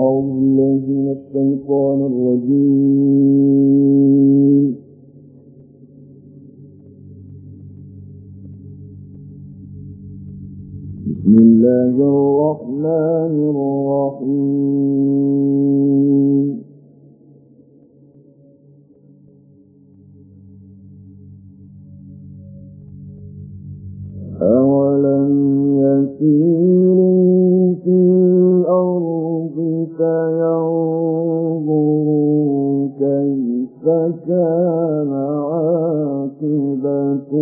أعوذ بالله من الشيطان الرجيم. بسم الله الرحمن الرحيم. أولم يسيروا في الأرض فينظروا كيف كان عاقبة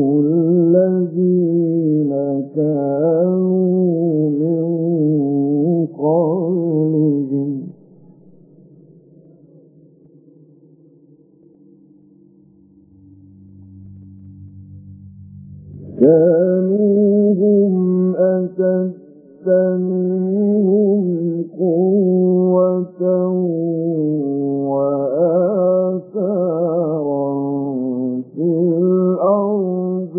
الذين كانوا من قبلهم كانوا هم أشد منهم قوة وآثارا في الأرض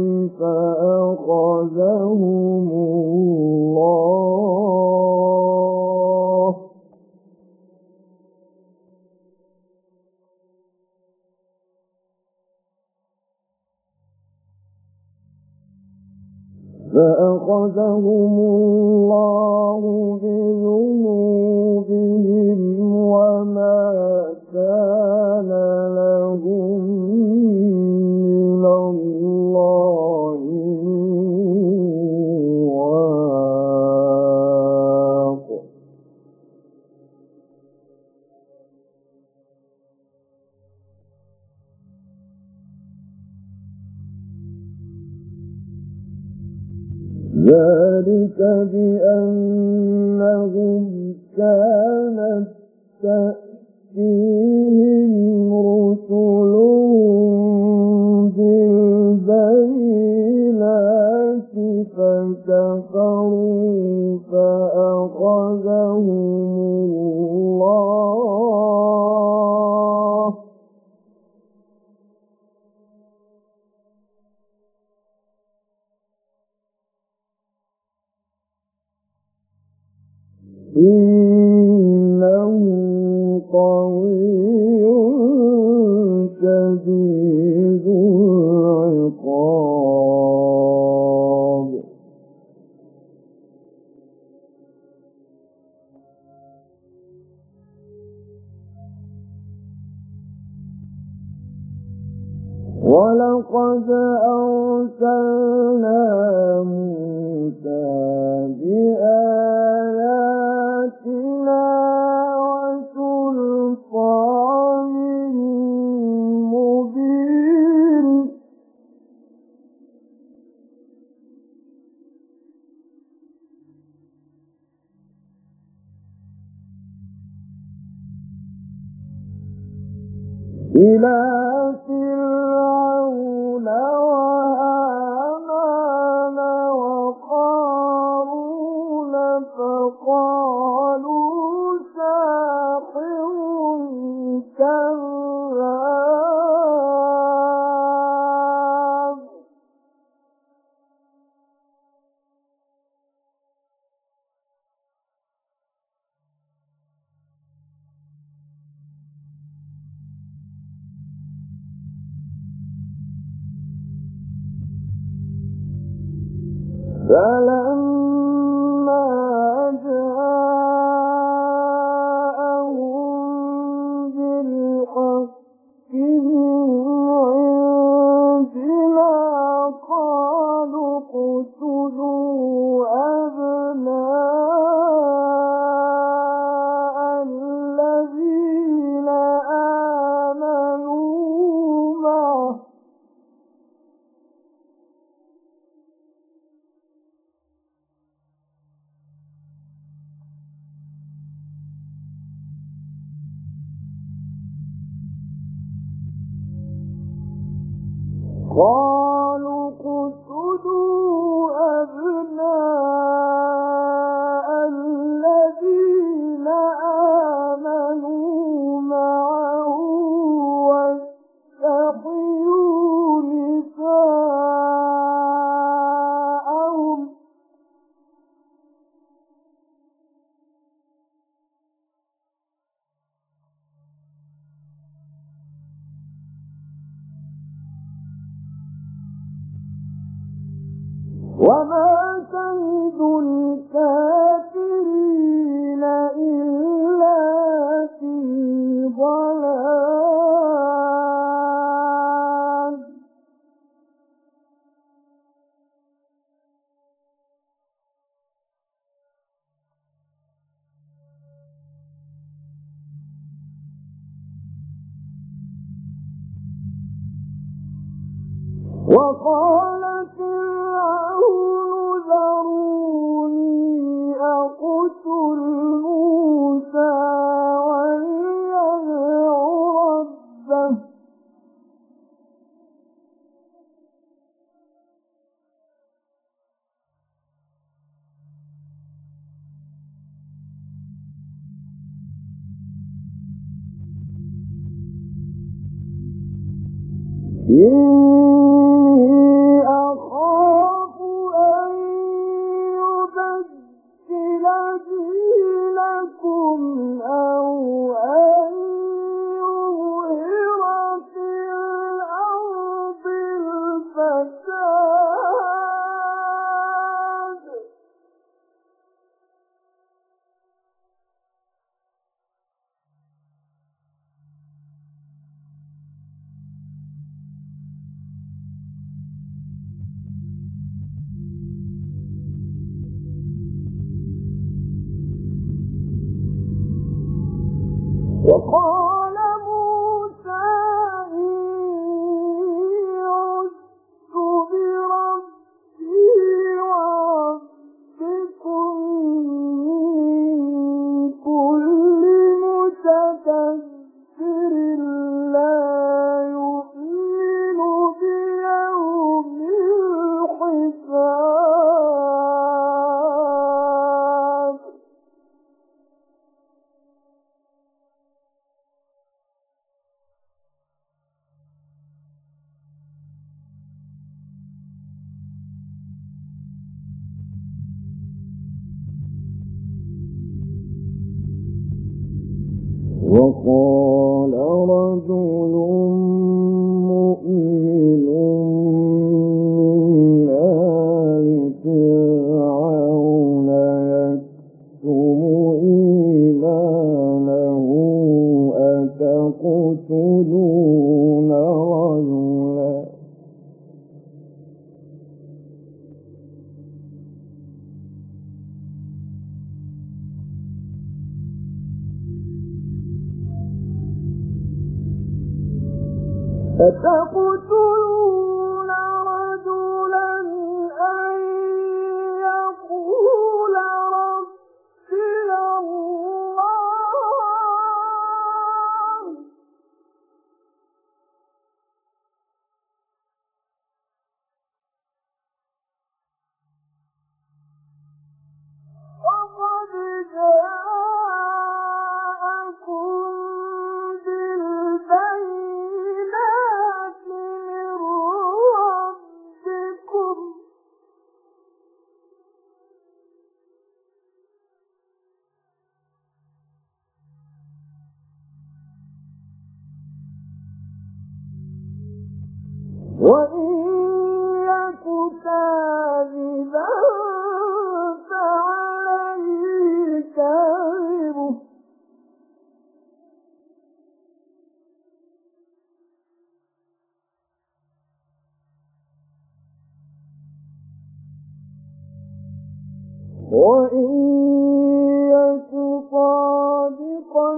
فأخذهم الله بذنوبهم وما كان لهم من الله من واق. ذلك بأنهم كانت تأتيهم رسلهم بالبينات فكفروا فأخذهم الله إنه قوي شديد العقاب. ولقد أرسلنا موسى بآياتنا وسلطان مبين إلى فرعون وهامان وقارون فقالوا ساحر كذاب. فلما جاءهم بالحق من عندنا قالوا اقتلوا أبناء الذين آمنوا معه وما كيد الكافرين إلا في ضلال. وقال فرعون ذروني أقتل موسى وليدع ربه إني أخاف أن يبدل دينكم أو أن يظهر في الأرض الفساد. وقال موسى إني عذت بربي وربكم من كل متكبر لا يؤمن بيوم الحساب. وقال رجل مؤمن من آل فرعون يكتم إيمانه أتقتلون رجلا أن يقول ربي الله وقد جاءكم بالبينات من ربكم وإن يك كاذبا فعليه كاذبه وإن يك صادقا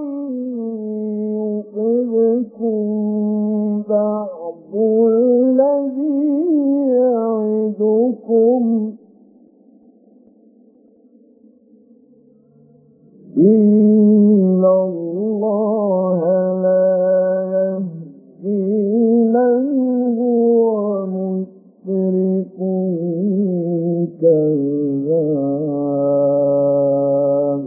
يصبكم بعض الذي يعدكم إن الله لا يهدي من هو مسرف كذاب.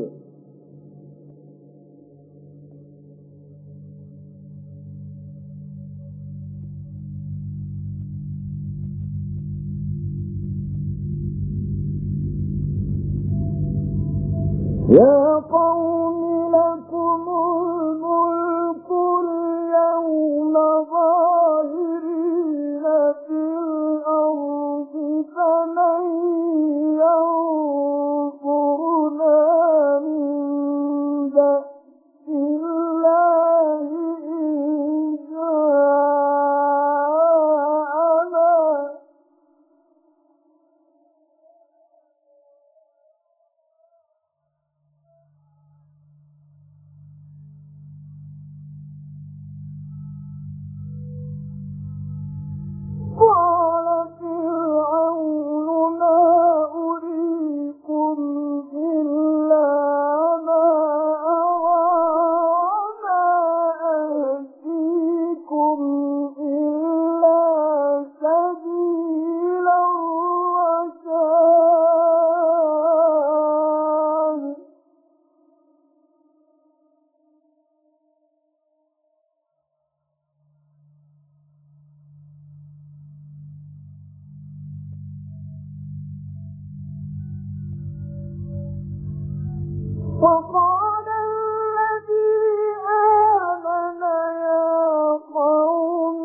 يا قوم لكم الملك اليوم ظاهرين في الأرض فمن بأس الله إن جاءنا قال فرعون ما أريكم إلا ما أرى وما أهديكم إلا سبيل الرشاد وقال الذي آمن يا قوم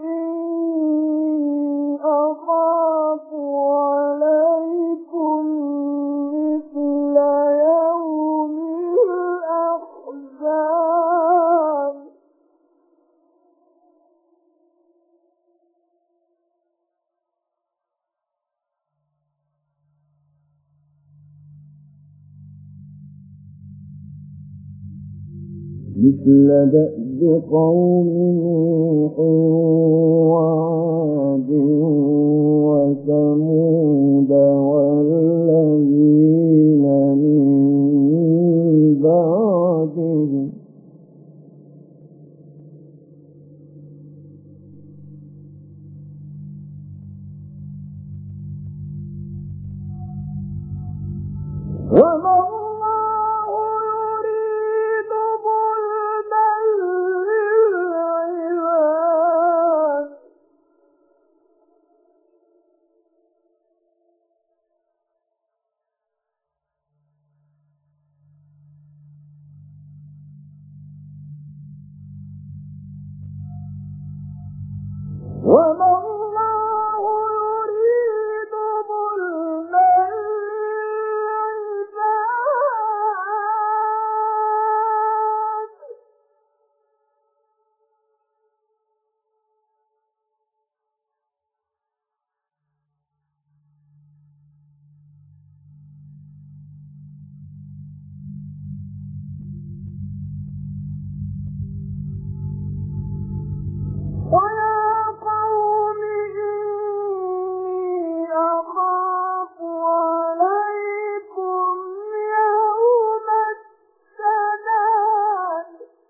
إني أخاف عليكم مثل يوم الأحزاب مثل دأب قوم نوح وعاد وثمود والذين من بعدهم وما الله يريد ظلما للعباد وما الله يريد ظلما للعباد ويا قوم إني أخاف عليكم يوم التناد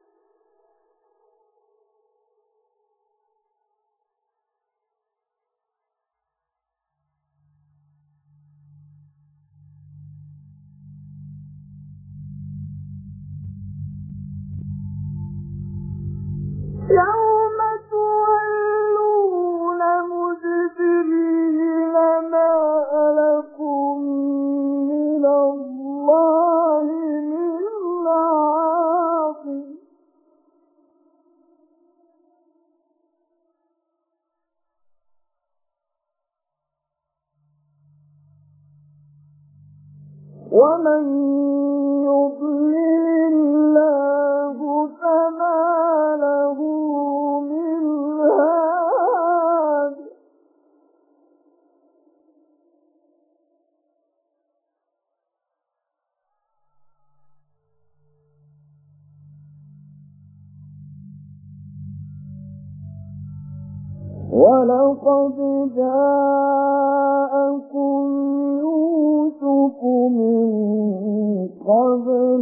يوم تولون مدبرين ما لكم من الله من عاصم ومن يضلل الله فما له من هاد ولقد جاءكم يوسف من قبل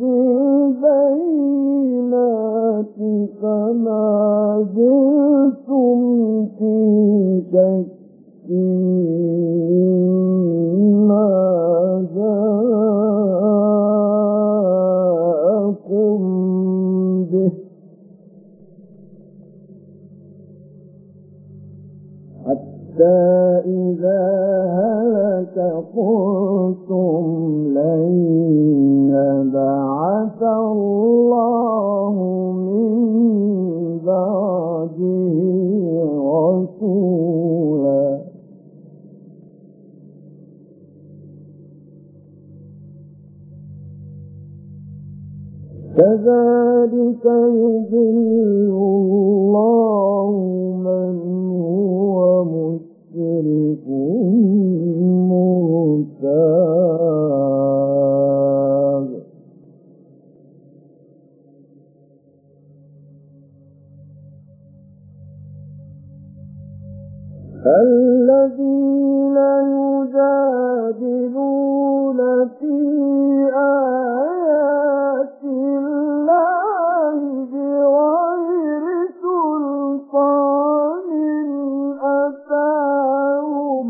بالبينات فما زلتم في شك مما جاءكم به حتى إذا هلك قلتم لن يبعث الله من بعده رسولا كذلك يضل الله من هو مسرف مرتاب. الذين يجادلون في آيات الله بغير سلطان أتاهم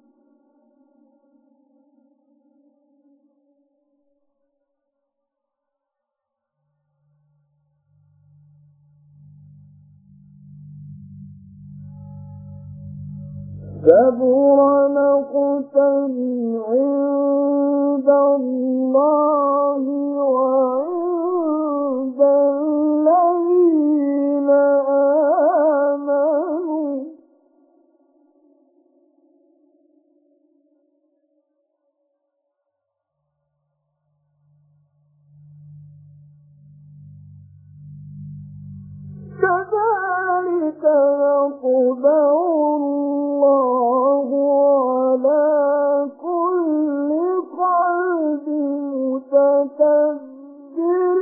كبر مقتا عند الله وعند الذين آمنوا كذلك يطبع الله على كل قلب متكبر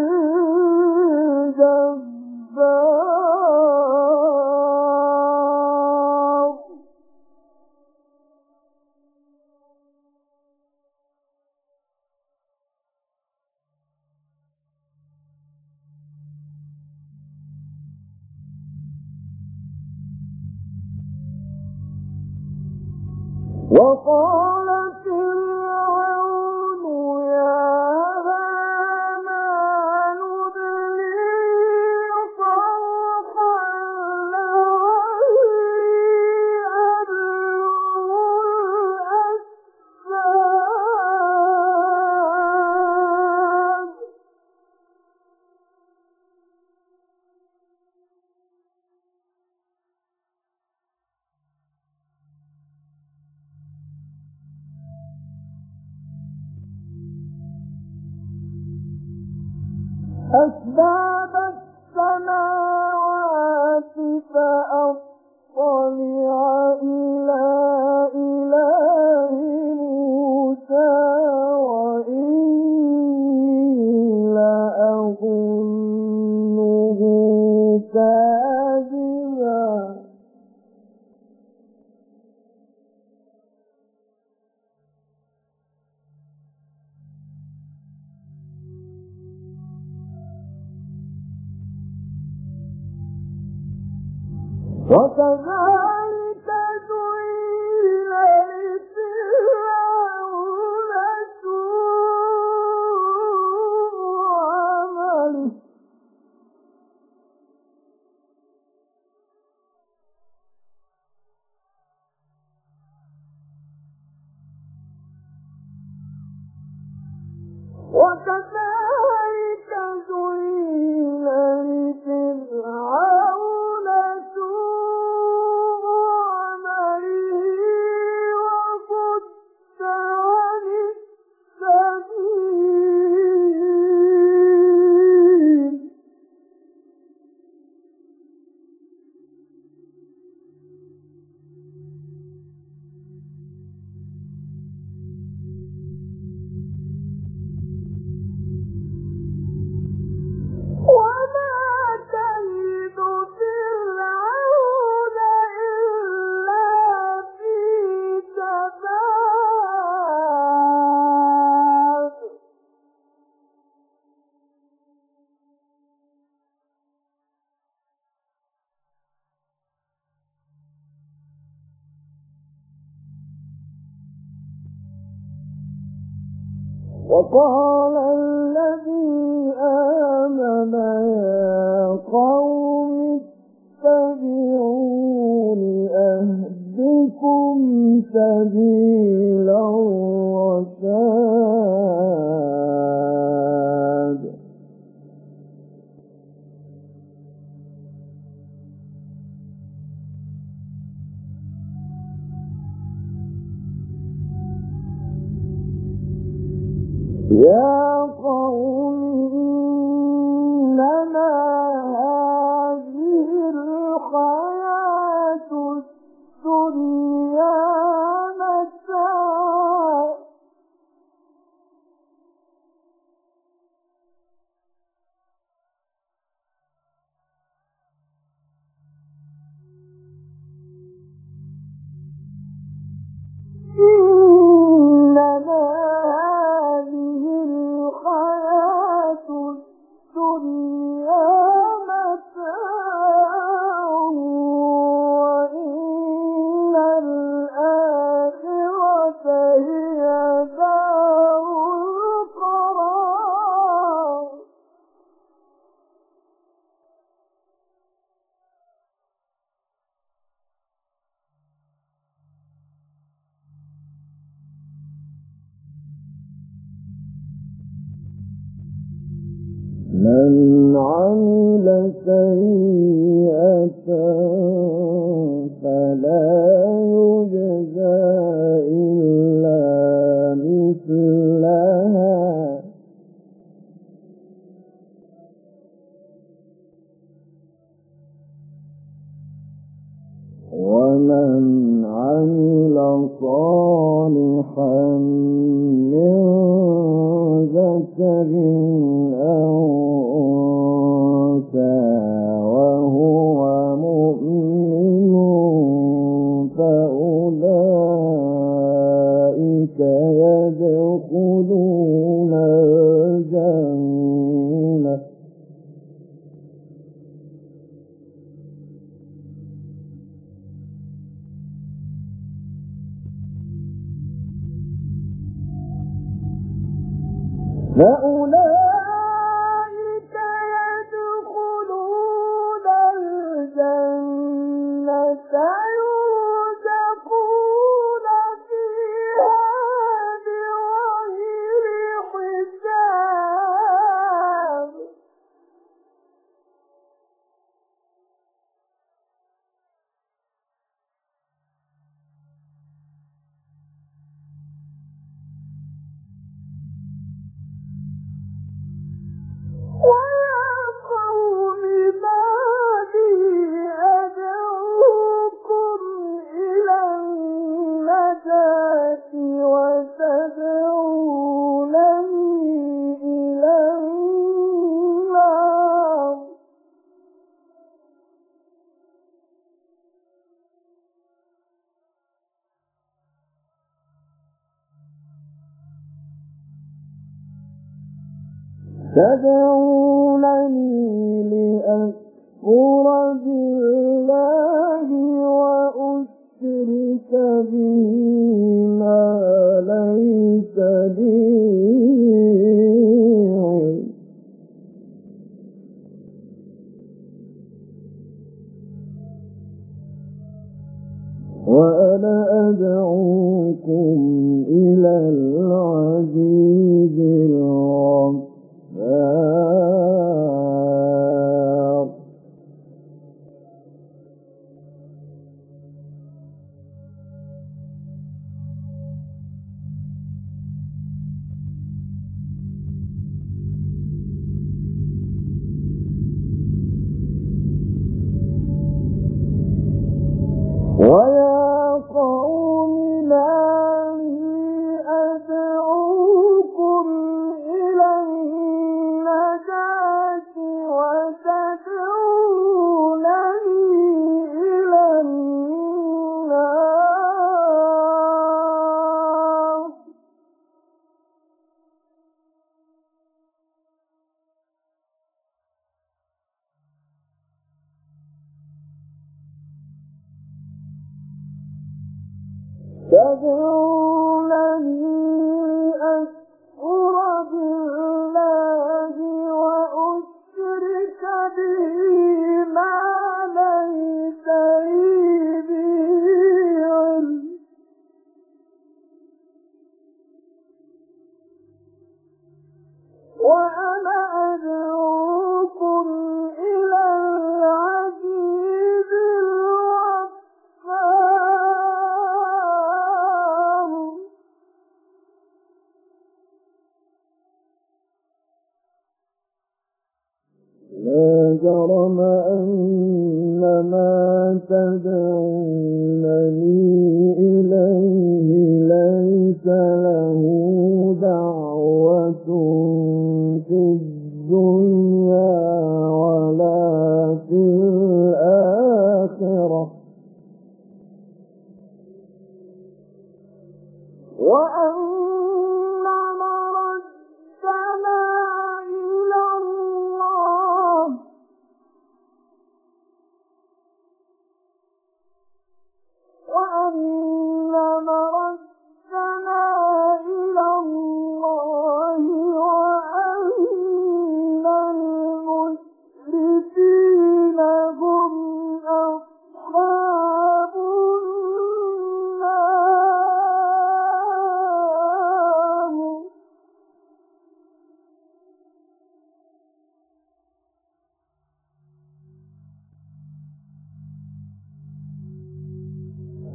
جبار. وقال فرعون يا هامان ابن لي صرحا لعلي أبلغ الأسباب أسباب السماوات فأطلع إلى إله موسى وإني لأظنه كاذبا. وكذلك زين لفرعون سوء عمله وكذلك زين لفرعون سوء عمله وصد عن السبيل وما كيد فرعون إلا في تباب. وقال الذي آمن يا قوم اتبعون أهدكم سبيل الرشاد. يا قوم من عمل سيئة فلا يجزى إلا مثلها ومن عمل صالحا من ذكر أو أنثى وهو مؤمن فأولئك يدخلون الجنة فأولئك يدخلون الجنة يرزقون فيها بغير حساب ويا قوم ما لي أدعوكم إلى النجاة وتدعونني إلى النار تدعونني لأكفر بالله وأشرك به ما ليس لي علم وأنا أدعوكم إلى العزيز الغفار ويا قوم ما لي أدعوكم إلى النجاة وتدعونني إلى النار تدعونني أكفر بالله وأشرك به ما ليس لي به علم وأنا أدعوكم إلى العزيز الغفار لا جرم أن ما تدعونني إليه ليس له دعوة في الدنيا ولا في الآخرة وأن مردنا إلى الله وأن مردنا إلى الله وأن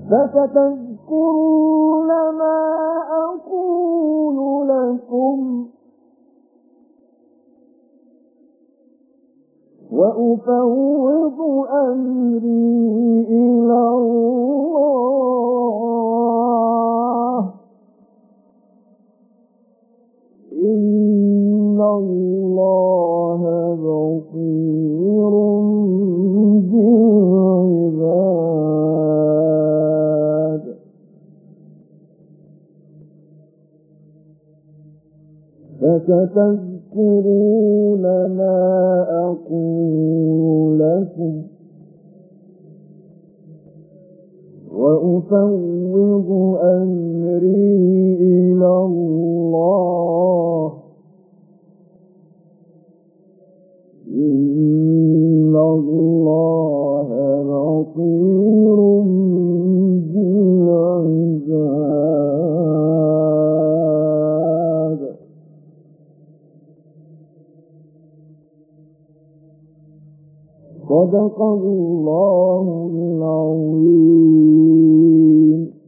فستذكرون ما أقول لكم وأفوض أمري إلى الله إن الله بصير بالعباد فستذكرون ما أقول لكم وأفوض أمري إلى الله إن الله بصير بالعباد صدق الله العظيم.